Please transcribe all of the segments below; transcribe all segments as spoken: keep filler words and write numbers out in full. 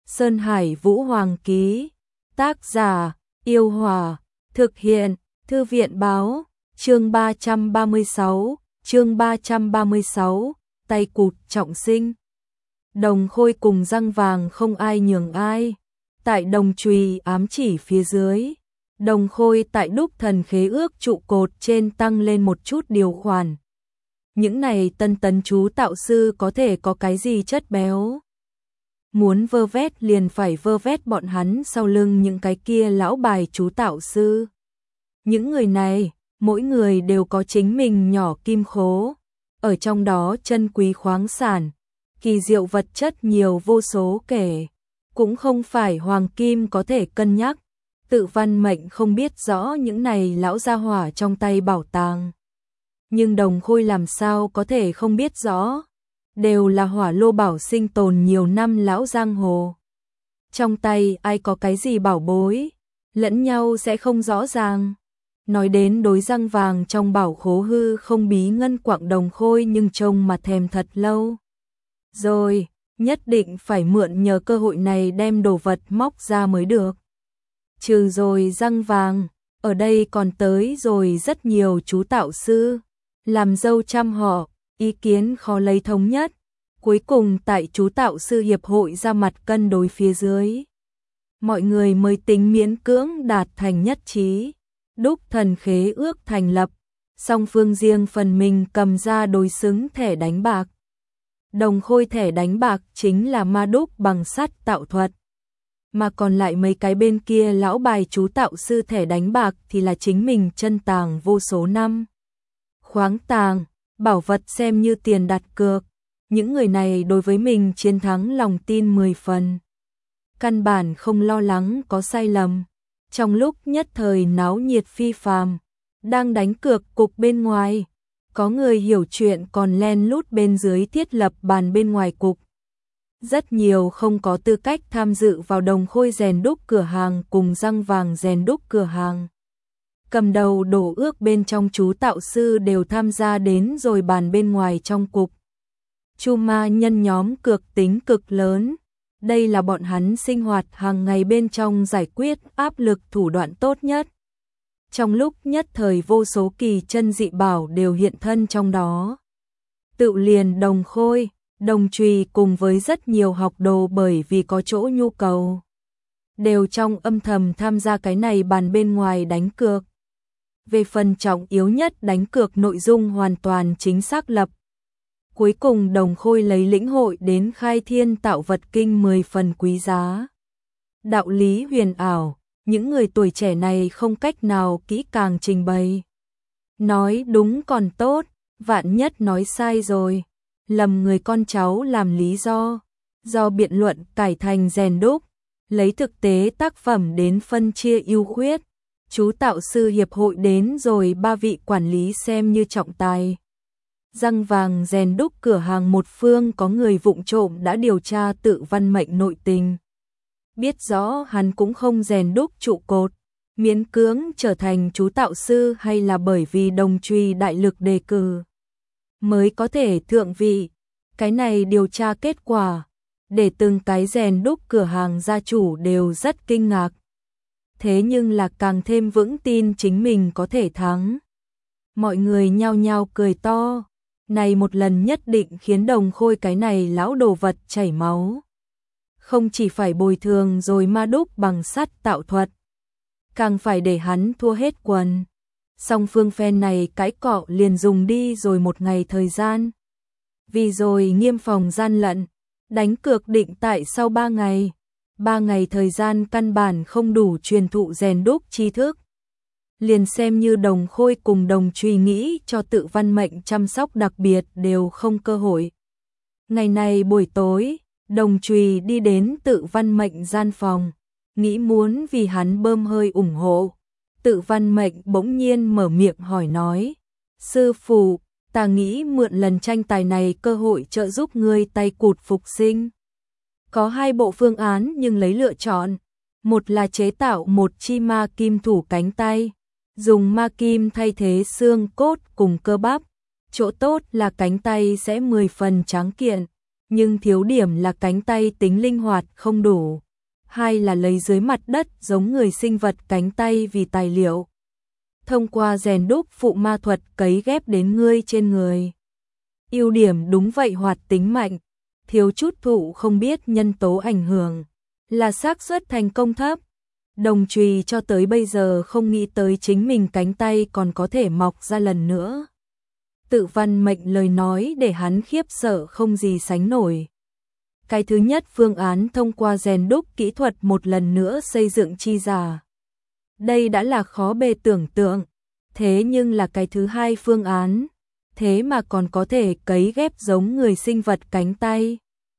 Sơn Hải Vũ Hoàng ký. Tác giả: Yêu Hòa. Thực hiện: Thư viện báo. Chương ba trăm ba mươi sáu, chương ba trăm ba mươi sáu, tay cụt trọng sinh. Đồng Khôi cùng Răng Vàng không ai nhường ai. Tại đồng chùy ám chỉ phía dưới, Đồng Khôi tại đúc thần khế ước trụ cột trên tăng lên một chút điều khoản. Những này tân tấn chú tạo sư có thể có cái gì chất béo. Muốn vơ vét liền phải vơ vét bọn hắn sau lưng những cái kia lão bài chú tạo sư. Những người này, mỗi người đều có chính mình nhỏ kim khố. Ở trong đó chân quý khoáng sản, kỳ diệu vật chất nhiều vô số kể. Cũng không phải hoàng kim có thể cân nhắc. Tự Văn Mệnh không biết rõ những này lão gia hỏa trong tay bảo tàng. Nhưng Đồng Khôi làm sao có thể không biết rõ. Đều là hỏa lô bảo sinh tồn nhiều năm lão giang hồ. Trong tay ai có cái gì bảo bối, lẫn nhau sẽ không rõ ràng. Nói đến đối Răng Vàng trong bảo khố hư không bí ngân quặng Đồng Khôi nhưng trông mà thèm thật lâu. Rồi, nhất định phải mượn nhờ cơ hội này đem đồ vật móc ra mới được. Trừ rồi Răng Vàng, ở đây còn tới rồi rất nhiều chú tạo sư. Làm dâu trăm họ, ý kiến khó lấy thống nhất. Cuối cùng tại chú tạo sư hiệp hội ra mặt cân đối phía dưới. Mọi người mới tính miễn cưỡng đạt thành nhất trí. Đúc thần khế ước thành lập, song phương riêng phần mình cầm ra đối xứng thẻ đánh bạc. Đồng Khôi thẻ đánh bạc chính là ma đúc bằng sắt tạo thuật. Mà còn lại mấy cái bên kia lão bài chú tạo sư thẻ đánh bạc thì là chính mình chân tàng vô số năm. Khoáng tàng, bảo vật xem như tiền đặt cược. Những người này đối với mình chiến thắng lòng tin mười phần. Căn bản không lo lắng có sai lầm. Trong lúc nhất thời náo nhiệt phi phàm, đang đánh cược cục bên ngoài, có người hiểu chuyện còn len lút bên dưới thiết lập bàn bên ngoài cục. Rất nhiều không có tư cách tham dự vào Đồng Khôi rèn đúc cửa hàng cùng Răng Vàng rèn đúc cửa hàng. Cầm đầu đổ ước bên trong chú tạo sư đều tham gia đến rồi bàn bên ngoài trong cục. Chu ma nhân nhóm cược tính cực lớn. Đây là bọn hắn sinh hoạt hàng ngày bên trong giải quyết áp lực thủ đoạn tốt nhất. Trong lúc nhất thời vô số kỳ chân dị bảo đều hiện thân trong đó. Tự liền Đồng Khôi, Đồng Chùy cùng với rất nhiều học đồ bởi vì có chỗ nhu cầu. Đều trong âm thầm tham gia cái này bàn bên ngoài đánh cược. Về phần trọng yếu nhất đánh cược nội dung hoàn toàn chính xác lập. Cuối cùng Đồng Khôi lấy lĩnh hội đến khai thiên tạo vật kinh mười phần quý giá. Đạo lý huyền ảo, những người tuổi trẻ này không cách nào kỹ càng trình bày. Nói đúng còn tốt, vạn nhất nói sai rồi. Lầm người con cháu làm lý do, do biện luận cải thành rèn đúc, lấy thực tế tác phẩm đến phân chia ưu khuyết. Chú tạo sư hiệp hội đến rồi ba vị quản lý xem như trọng tài. Răng Vàng rèn đúc cửa hàng một phương có người vụng trộm đã điều tra Tự Văn Mệnh nội tình. Biết rõ hắn cũng không rèn đúc trụ cột, miễn cưỡng trở thành chú tạo sư hay là bởi vì Đồng Chùy đại lực đề cử mới có thể thượng vị. Cái này điều tra kết quả, để từng cái rèn đúc cửa hàng gia chủ đều rất kinh ngạc. Thế nhưng là càng thêm vững tin chính mình có thể thắng. Mọi người nhao nhao cười to. Này một lần nhất định khiến Đồng Khôi cái này lão đồ vật chảy máu. Không chỉ phải bồi thường rồi ma đúc bằng sắt tạo thuật, càng phải để hắn thua hết quần. Song phương phen này cái cọ liền dùng đi rồi một ngày thời gian. Vì rồi nghiêm phòng gian lận, đánh cược định tại sau ba ngày. Ba ngày thời gian căn bản không đủ truyền thụ rèn đúc tri thức. Liền xem như Đồng Khôi cùng Đồng Chùy nghĩ cho Tự Văn Mệnh chăm sóc đặc biệt đều không cơ hội. Ngày này buổi tối, Đồng Chùy đi đến Tự Văn Mệnh gian phòng, nghĩ muốn vì hắn bơm hơi ủng hộ. Tự Văn Mệnh bỗng nhiên mở miệng hỏi nói: Sư phụ, ta nghĩ mượn lần tranh tài này cơ hội trợ giúp ngươi tay cụt phục sinh. Có hai bộ phương án nhưng lấy lựa chọn. Một là chế tạo một chi ma kim thủ cánh tay, dùng ma kim thay thế xương cốt cùng cơ bắp. Chỗ tốt là cánh tay sẽ mười phần tráng kiện, nhưng thiếu điểm là cánh tay tính linh hoạt không đủ, hai là lấy dưới mặt đất giống người sinh vật cánh tay vì tài liệu. Thông qua rèn đúc phụ ma thuật cấy ghép đến ngươi trên người. Ưu điểm đúng vậy hoạt tính mạnh, thiếu chút thụ không biết nhân tố ảnh hưởng, là xác suất thành công thấp. Đồng Trùy cho tới bây giờ không nghĩ tới chính mình cánh tay còn có thể mọc ra lần nữa. Tự Văn Mệnh lời nói để hắn khiếp sợ không gì sánh nổi. Cái thứ nhất phương án thông qua rèn đúc kỹ thuật một lần nữa xây dựng chi giả. Đây đã là khó bề tưởng tượng, thế nhưng là cái thứ hai phương án, thế mà còn có thể cấy ghép giống người sinh vật cánh tay.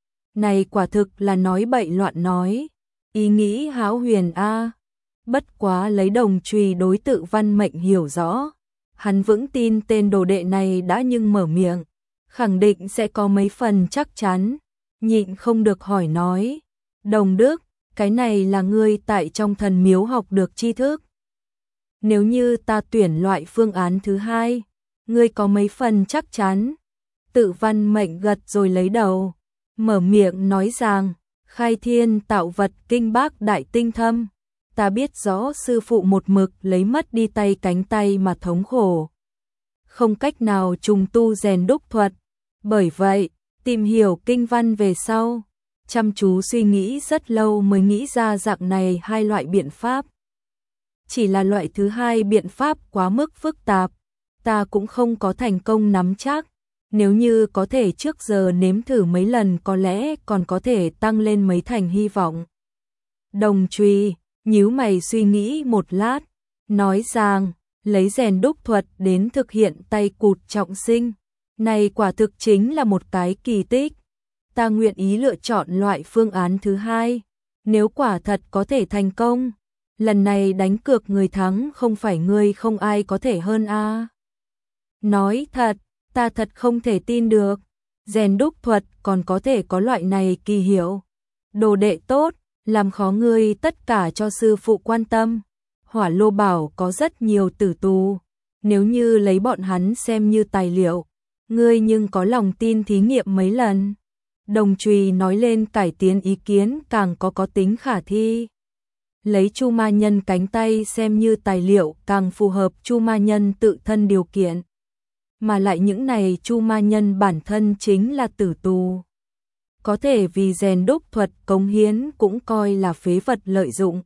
Này quả thực là nói bậy loạn nói, ý nghĩ hão huyền a. Bất quá lấy Đồng Trùy đối Tự Văn Mệnh hiểu rõ, hắn vững tin tên đồ đệ này đã nhưng mở miệng, khẳng định sẽ có mấy phần chắc chắn, nhịn không được hỏi nói, Đồng Đức, cái này là ngươi tại trong thần miếu học được tri thức. Nếu như ta tuyển loại phương án thứ hai, ngươi có mấy phần chắc chắn? Tự Văn Mệnh gật rồi lấy đầu, mở miệng nói rằng, khai thiên tạo vật kinh bác đại tinh thâm. Ta biết rõ sư phụ một mực lấy mất đi tay cánh tay mà thống khổ. Không cách nào trùng tu rèn đúc thuật. Bởi vậy, tìm hiểu kinh văn về sau, chăm chú suy nghĩ rất lâu mới nghĩ ra dạng này hai loại biện pháp. Chỉ là loại thứ hai biện pháp quá mức phức tạp, ta cũng không có thành công nắm chắc. Nếu như có thể trước giờ nếm thử mấy lần có lẽ còn có thể tăng lên mấy thành hy vọng. Đồng Trùy nhíu mày suy nghĩ một lát, nói rằng, lấy rèn đúc thuật đến thực hiện tay cụt trọng sinh. Này quả thực chính là một cái kỳ tích. Ta nguyện ý lựa chọn loại phương án thứ hai. Nếu quả thật có thể thành công, lần này đánh cược người thắng không phải ngươi không ai có thể hơn a. Nói thật, ta thật không thể tin được. Rèn đúc thuật còn có thể có loại này kỳ hiệu. Đồ đệ tốt, làm khó ngươi tất cả cho sư phụ quan tâm. Hỏa Lô Bảo có rất nhiều tử tù, nếu như lấy bọn hắn xem như tài liệu, ngươi nhưng có lòng tin thí nghiệm mấy lần. Đồng Trùy nói lên cải tiến ý kiến càng có có tính khả thi. Lấy Chu Ma Nhân cánh tay xem như tài liệu càng phù hợp Chu Ma Nhân tự thân điều kiện. Mà lại những này Chu Ma Nhân bản thân chính là tử tù. Có thể vì rèn đúc thuật cống hiến cũng coi là phế vật lợi dụng.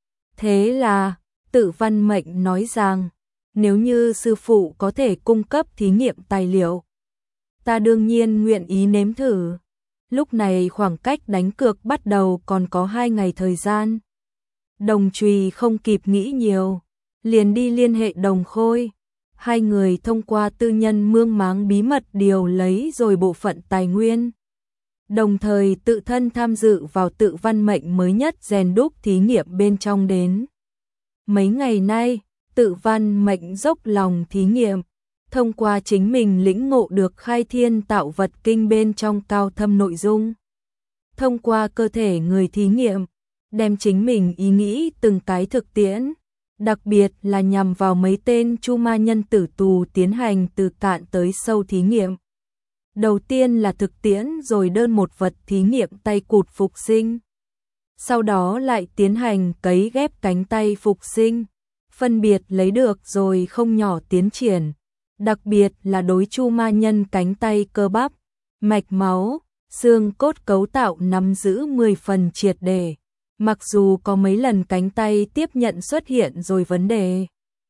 Thế là, Tự Văn Mệnh nói rằng, nếu như sư phụ có thể cung cấp thí nghiệm tài liệu, ta đương nhiên nguyện ý nếm thử. Lúc này khoảng cách đánh cược bắt đầu còn có hai ngày thời gian. Đồng Trùy không kịp nghĩ nhiều, liền đi liên hệ Đồng Khôi. Hai người thông qua tư nhân mương máng bí mật điều lấy rồi bộ phận tài nguyên. Đồng thời tự thân tham dự vào Tự Văn Mệnh mới nhất rèn đúc thí nghiệm bên trong đến. Mấy ngày nay, Tự Văn Mệnh dốc lòng thí nghiệm, thông qua chính mình lĩnh ngộ được khai thiên tạo vật kinh bên trong cao thâm nội dung. Thông qua cơ thể người thí nghiệm, đem chính mình ý nghĩ từng cái thực tiễn, đặc biệt là nhằm vào mấy tên Chu Ma Nhân tử tù tiến hành từ cạn tới sâu thí nghiệm. Đầu tiên là thực tiễn rồi đơn một vật thí nghiệm tay cụt phục sinh. Sau đó lại tiến hành cấy ghép cánh tay phục sinh, phân biệt lấy được rồi không nhỏ tiến triển, đặc biệt là đối Chu Ma Nhân cánh tay cơ bắp, mạch máu, xương cốt cấu tạo nắm giữ mười phần triệt để. Mặc dù có mấy lần cánh tay tiếp nhận xuất hiện rồi vấn đề,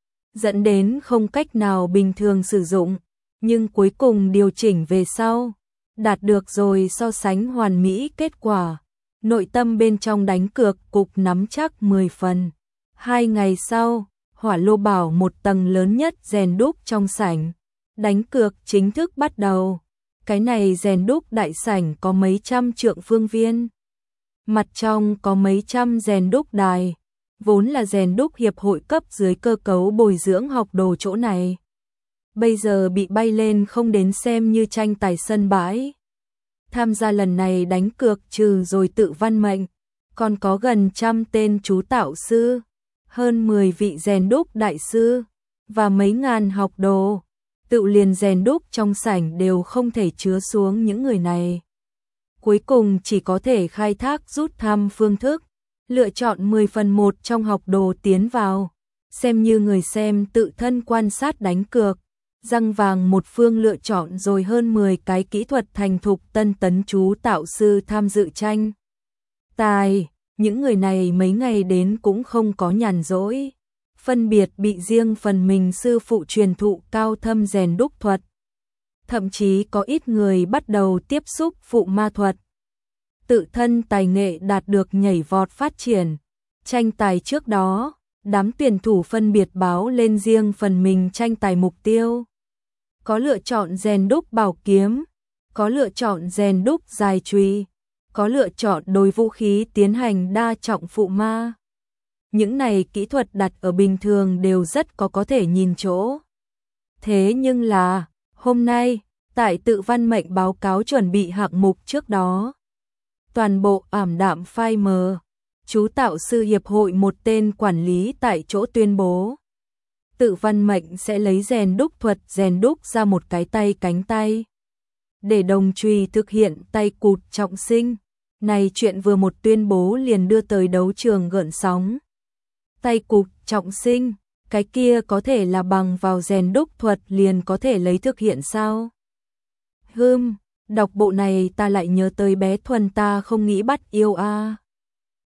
dẫn đến không cách nào bình thường sử dụng, nhưng cuối cùng điều chỉnh về sau, đạt được rồi so sánh hoàn mỹ kết quả. Nội tâm bên trong đánh cược cục nắm chắc mười phần. Hai ngày sau, Hỏa Lô Bảo một tầng lớn nhất rèn đúc trong sảnh. Đánh cược chính thức bắt đầu. Cái này rèn đúc đại sảnh có mấy trăm trượng phương viên. Mặt trong có mấy trăm rèn đúc đài. Vốn là rèn đúc hiệp hội cấp dưới cơ cấu bồi dưỡng học đồ chỗ này. Bây giờ bị bay lên không đến xem như tranh tài sân bãi. Tham gia lần này đánh cược trừ rồi Tự Văn Mệnh, còn có gần trăm tên chú tạo sư, hơn mười vị rèn đúc đại sư, và mấy ngàn học đồ. Tự liền rèn đúc trong sảnh đều không thể chứa xuống những người này. cuối cùng chỉ có thể khai thác rút thăm phương thức, lựa chọn mười phần một trong học đồ tiến vào, xem như người xem tự thân quan sát đánh cược, răng vàng một phương lựa chọn rồi hơn mười cái kỹ thuật thành thục tân tấn chú tạo sư tham dự tranh tài, những người này mấy ngày đến cũng không có nhàn rỗi, phân biệt bị riêng phần mình sư phụ truyền thụ cao thâm rèn đúc thuật. Thậm chí có ít người bắt đầu tiếp xúc phụ ma thuật. Tự thân tài nghệ đạt được nhảy vọt phát triển. Tranh tài trước đó, đám tuyển thủ phân biệt báo lên riêng phần mình tranh tài mục tiêu. Có lựa chọn rèn đúc bảo kiếm, có lựa chọn rèn đúc dài chùy, có lựa chọn đối vũ khí tiến hành đa trọng phụ ma. Những này kỹ thuật đặt ở bình thường đều rất có có thể nhìn chỗ. Thế nhưng là, hôm nay, tại tự văn mệnh báo cáo chuẩn bị hạng mục trước đó, toàn bộ ảm đạm phai mờ, chú tạo sư hiệp hội một tên quản lý tại chỗ tuyên bố. Tự văn mệnh sẽ lấy rèn đúc thuật rèn đúc ra một cái tay cánh tay. Để đồng chùy thực hiện tay cụt trọng sinh. Này chuyện vừa một tuyên bố liền đưa tới đấu trường gợn sóng. Tay cụt trọng sinh, cái kia có thể là bằng vào rèn đúc thuật liền có thể lấy thực hiện sao? Hừm, đọc bộ này ta lại nhớ tới bé Thuần ta không nghĩ bắt yêu a. À.